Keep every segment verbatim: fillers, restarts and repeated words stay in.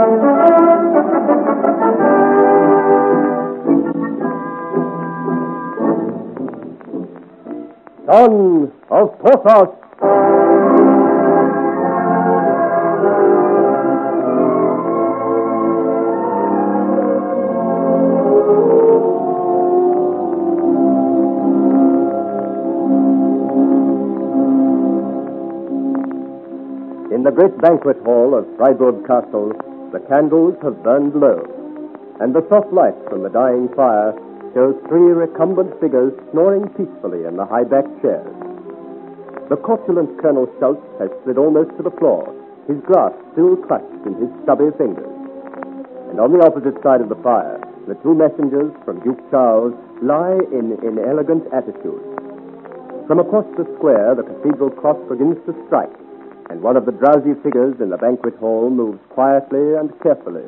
Son of Porthos. In the great banquet hall of Freiburg Castle, the candles have burned low, and the soft light from the dying fire shows three recumbent figures snoring peacefully in the high-backed chairs. The corpulent Colonel Schultz has slid almost to the floor, his glass still clutched in his stubby fingers. And on the opposite side of the fire, the two messengers from Duke Charles lie in inelegant attitudes. From across the square, the cathedral clock begins to strike, and one of the drowsy figures in the banquet hall moves quietly and carefully.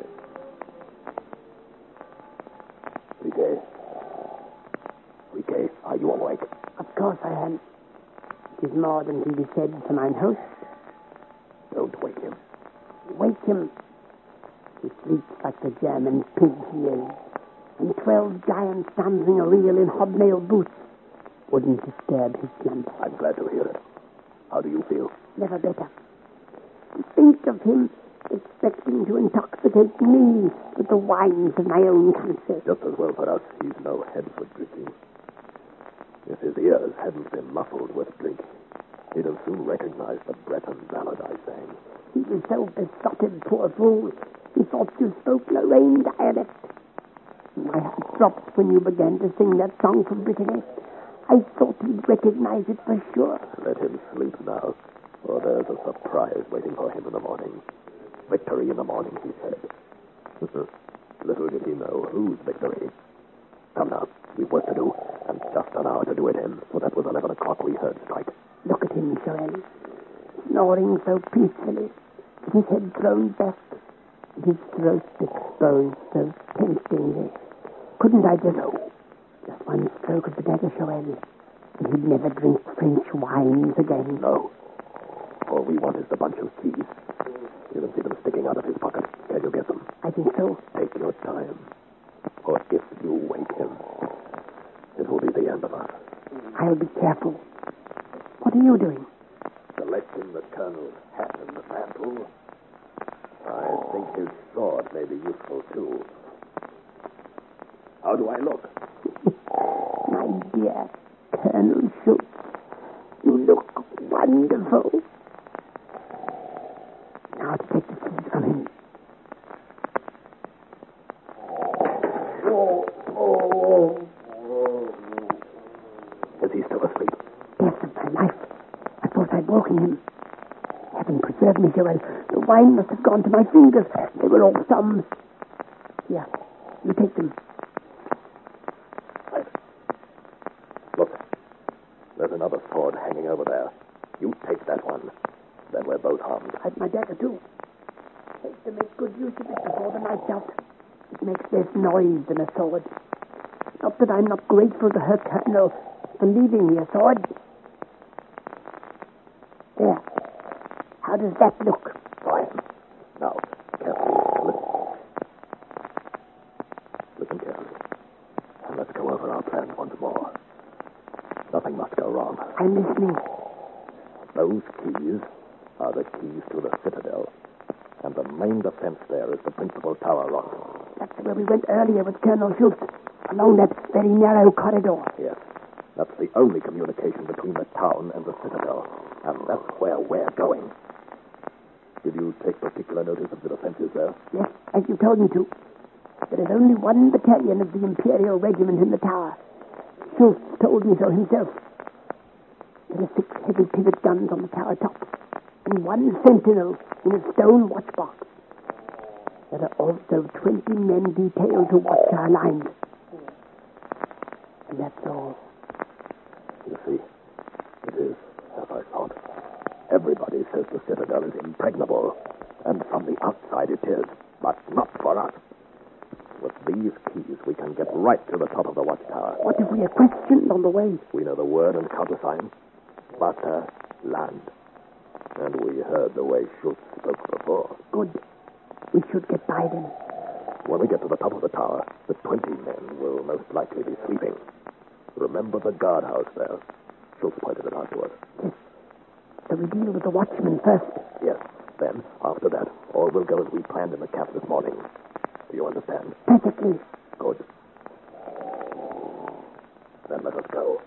Riquet. Riquet, are you awake? Of course I am. It is more than can be said to mine host. Don't wake him. Wake him. He sleeps like the German pig he is, and twelve giants dancing a reel in hobnail boots wouldn't disturb his slumber. I'm glad to hear it. How do you feel? Never better. To think of him expecting to intoxicate me with the wines of my own country. Just as well for us. He's no head for drinking. If his ears hadn't been muffled with drink, he'd have soon recognized the Breton ballad I sang. He was so besotted, poor fool. He thought you spoke Lorraine dialect. My heart dropped when you began to sing that song from Brittany. I thought he'd recognize it for sure. Let him sleep now, or there's a surprise waiting for him in the morning. Victory in the morning, he said. Little did he know whose victory. Come now, we've work to do, and just an hour to do it in, for that was eleven o'clock we heard strike. Look at him, Joel, snoring so peacefully, with his head thrown back, and his throat exposed so temptingly. Couldn't I just... No. Just one stroke of the dagger, Joel, and he'd never drink French wines again. No. All we want is the bunch of keys. You can see them sticking out of his pocket. Can you get them? I think so. Take your time. For if you wake him, it will be the end of us. I'll be careful. What are you doing? Selecting the colonel's hat and the mantle. I think his sword may be useful, too. How do I look? My dear Colonel Schultz, you look wonderful. Now to take the keys from him. Oh, oh, oh. Is he still asleep? Yes, of my life. I thought I'd woken him. Heaven preserve me, Joel. The wine must have gone to my fingers. They were all thumbs. Here, you take them. Right. Look, there's another sword hanging over there. You take that one. Then we're both armed. I've my dagger, too. Take to make good use of it before the night's out. It makes less noise than a sword. Not that I'm not grateful to her, Colonel, for leaving me a sword. There. How does that look? Fine. Now, carefully, listen. Listen carefully. And let's go over our plans once more. Nothing must go wrong. I'm listening. Those keys are the keys to the citadel. And the main defense there is the principal tower rock. That's where we went earlier with Colonel Schultz, along that very narrow corridor. Yes. That's the only communication between the town and the citadel. And that's where we're going. Did you take particular notice of the defenses there? Yes, as you told me to. There is only one battalion of the Imperial Regiment in the tower. Schultz told me so himself. There are six heavy pivot guns on the tower top, and one sentinel in a stone watchbox. There are also twenty men detailed to watch our lines. And that's all. You see, it is, as I thought. Everybody says the citadel is impregnable, and from the outside it is, but not for us. With these keys, we can get right to the top of the watchtower. What if we are questioned on the way? We know the word and countersign. Butter, land. And we heard the way Schultz spoke before. Good. We should get by them. When we get to the top of the tower, the twenty men will most likely be sleeping. Remember the guardhouse there? Schultz pointed it out to us. Yes. So we deal with the watchman first. Yes. Then, after that, all will go as we planned in the cap this morning. Do you understand? Perfectly. Good. Then let us go.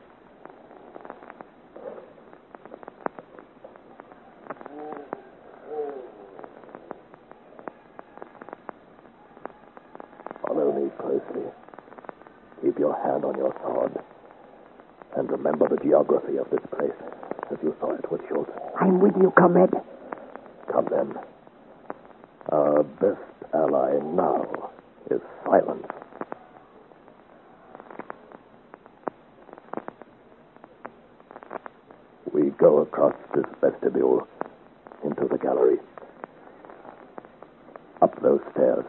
Follow me closely. Keep your hand on your sword. And remember the geography of this place, as you saw it with Schultz. I'm with you, comrade. Come then. Our best ally now is silence. We go across this vestibule into the gallery. Up those stairs.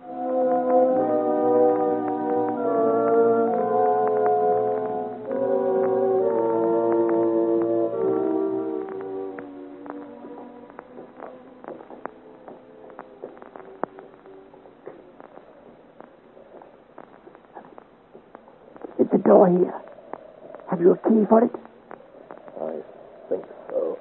It's the door here. Have you a key for it? I think so.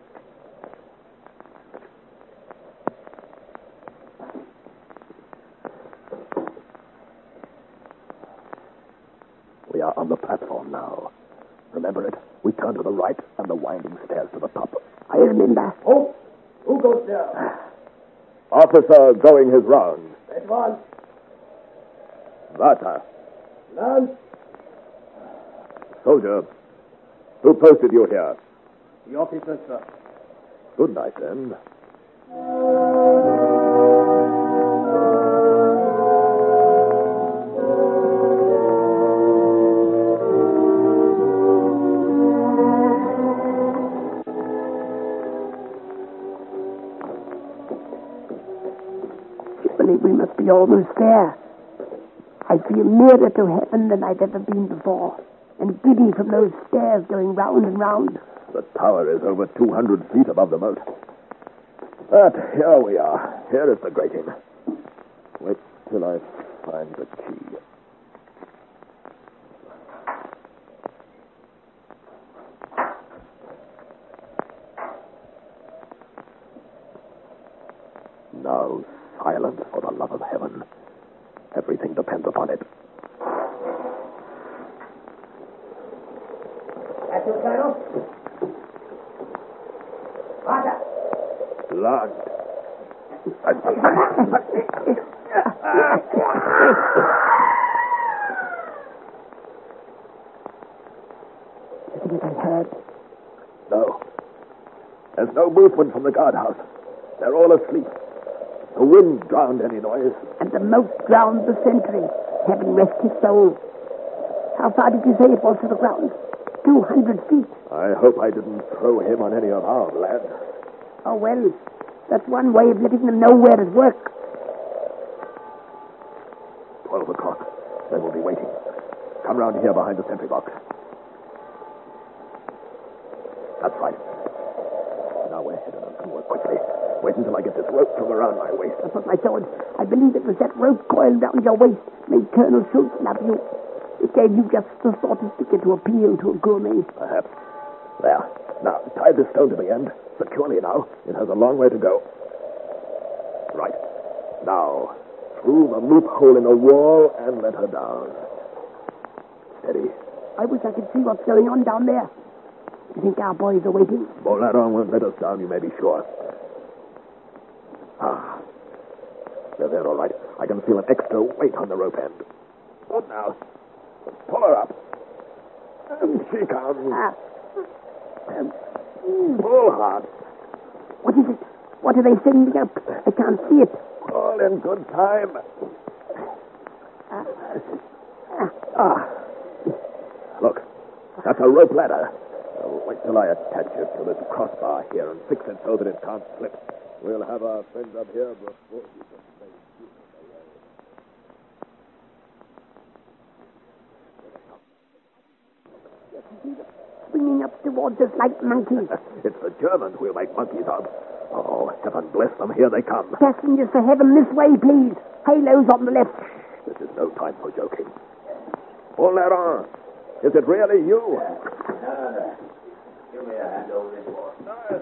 We are on the platform now. Remember it? We turn to the right and the winding stairs to the top. I remember. Oh, who goes there? Officer going his rounds. At once. Vata. Lance, Soldier. Who posted you here? the officer, sir. Good night, then. I believe we must be almost there. I feel nearer to heaven than I've ever been before, and giddy from those stairs going round and round. The tower is over two hundred feet above the moat. But here we are. Here is the grating. Wait till I find the key. Now, silence, for the love of heaven. Everything depends upon it. That's your colonel? Carter. Lord. You think I heard? No. There's no movement from the guardhouse. They're all asleep. The wind drowned any noise. And the moat drowned the sentry. Heaven rest his soul. How far did you say it was to the ground? Two hundred feet. I hope I didn't throw him on any of our lads. Oh, well, that's one way of letting them know we're at work. Twelve o'clock. They will be waiting. Come round here behind the sentry box. That's right. Now we're headed up and work quickly. Wait until I get this rope from around my waist. That's what I thought. I believe it was that rope coiled round your waist made Colonel Schultz love you. It gave you just the sort of sticker to appeal to a gourmet. Perhaps. There. Now, tie this stone to the end. Securely now. It has a long way to go. Right. Now, through the loophole in the wall and let her down. Steady. I wish I could see what's going on down there. You think our boys are waiting? Bolaron won't let us down, you may be sure. Ah. They're there, all right. I can feel an extra weight on the rope end. Good now. Pull her up. And she comes. Ah. Um, Pull hard. what is it? What are they sending up? I can't see it. All in good time. Ah. Ah. Ah. Look, that's a rope ladder. Now, wait till I attach it to this crossbar here and fix it so that it can't slip. We'll have our friends up here before you can make use Swinging up towards us like monkeys. It's the Germans we'll make monkeys of. Oh, heaven bless them. Here they come. Passengers for heaven, this way, please. Halos on the left. This is no time for joking. Polaron, is it really you? Give me a hand over this wall.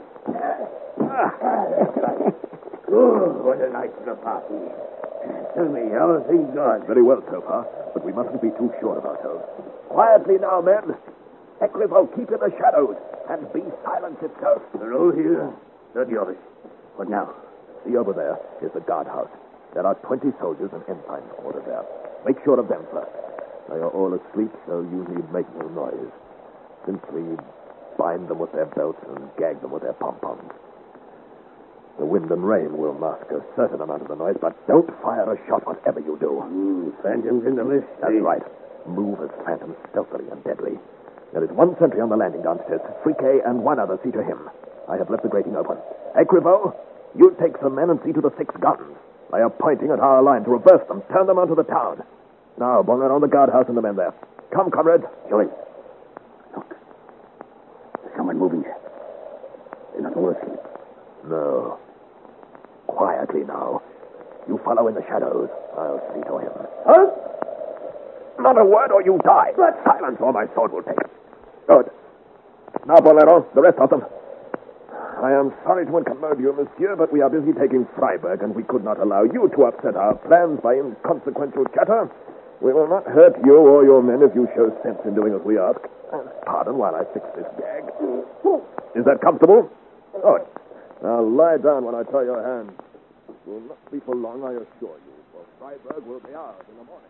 Oh, what a night for a party. Tell me, how are things going? Very well so far, but we mustn't be too sure of ourselves. Quietly now, men. Ecrivo, keep in the shadows, and be silence itself. They're all here. Thirty of us. What now? See over there is the guardhouse. There are twenty soldiers and ensigns quartered there. Make sure of them first. They are all asleep, so you need make no noise. Simply bind them with their belts and gag them with their pom-poms. The wind and rain will mask a certain amount of the noise, but don't fire a shot whatever you do. Mm, phantoms in the mist. That's right. Move as phantoms stealthily and deadly. There is one sentry on the landing downstairs. Friquet and one other. See to him. I have left the grating open. Ecrivo, you take some men and see to the six guns. They are pointing at our line to reverse them. Turn them onto the town. Now, Bonner on the guardhouse and the men there. Come, comrades. Joey. Look. There's someone moving there. They're not all asleep. No. Quietly now. You follow in the shadows. I'll see to him. Huh? Not a word or you die. But... Silence or my sword will take it. Good. Now, Bolero, the rest of them. I am sorry to incommode you, monsieur, but we are busy taking Freiburg, and we could not allow you to upset our plans by inconsequential chatter. We will not hurt you or your men if you show sense in doing as we ask. Pardon while I fix this gag. Is that comfortable? Good. Now lie down when I tie your hands. It will not be for long, I assure you, for Freiburg will be ours in the morning.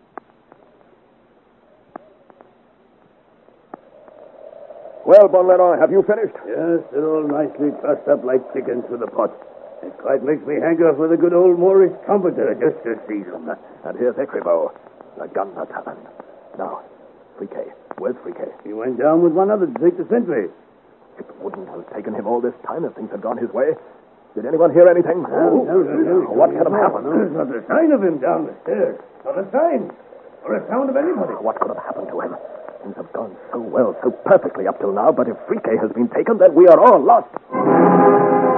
Well, Bonleron, have you finished? Yes, they're all nicely trussed up like chickens to the pot. It quite makes me hanker for the good old Moorish trumpeter just to see them. And here's Ecrivo, the gunner talent. Now, Friquet. Where's Friquet? He went down with one other to take the sentry. It wouldn't have taken him all this time if things had gone his way. Did anyone hear anything? No, no, no, no. What could have happened? There's not a sign of him down the stairs. Not a sign. Or a sound of anybody. What could have happened to him? Things have gone so well, so perfectly up till now, but if Friquet has been taken, then we are all lost.